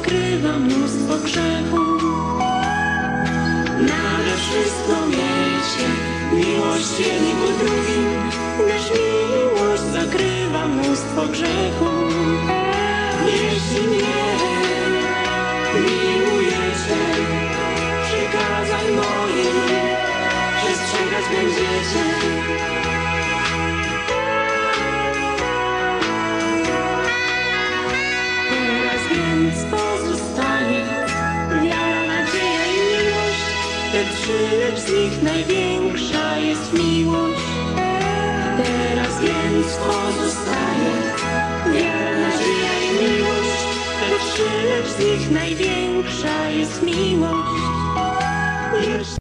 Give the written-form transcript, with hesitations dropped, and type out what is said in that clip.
zakrywa mnóstwo grzechów. Nade wszystko miejcie miłość jedni ku drugim, gdyż miłość zakrywa mnóstwo grzechów. Jeśli mnie miłujecie, przykazań moich przestrzegać będziecie. Teraz więc pozostaje wiara, nadzieja i miłość. Te trzy, lecz z nich największa jest miłość. Teraz więc pozostaje wiara, nadzieja i miłość. Te trzy, lecz z nich największa jest miłość.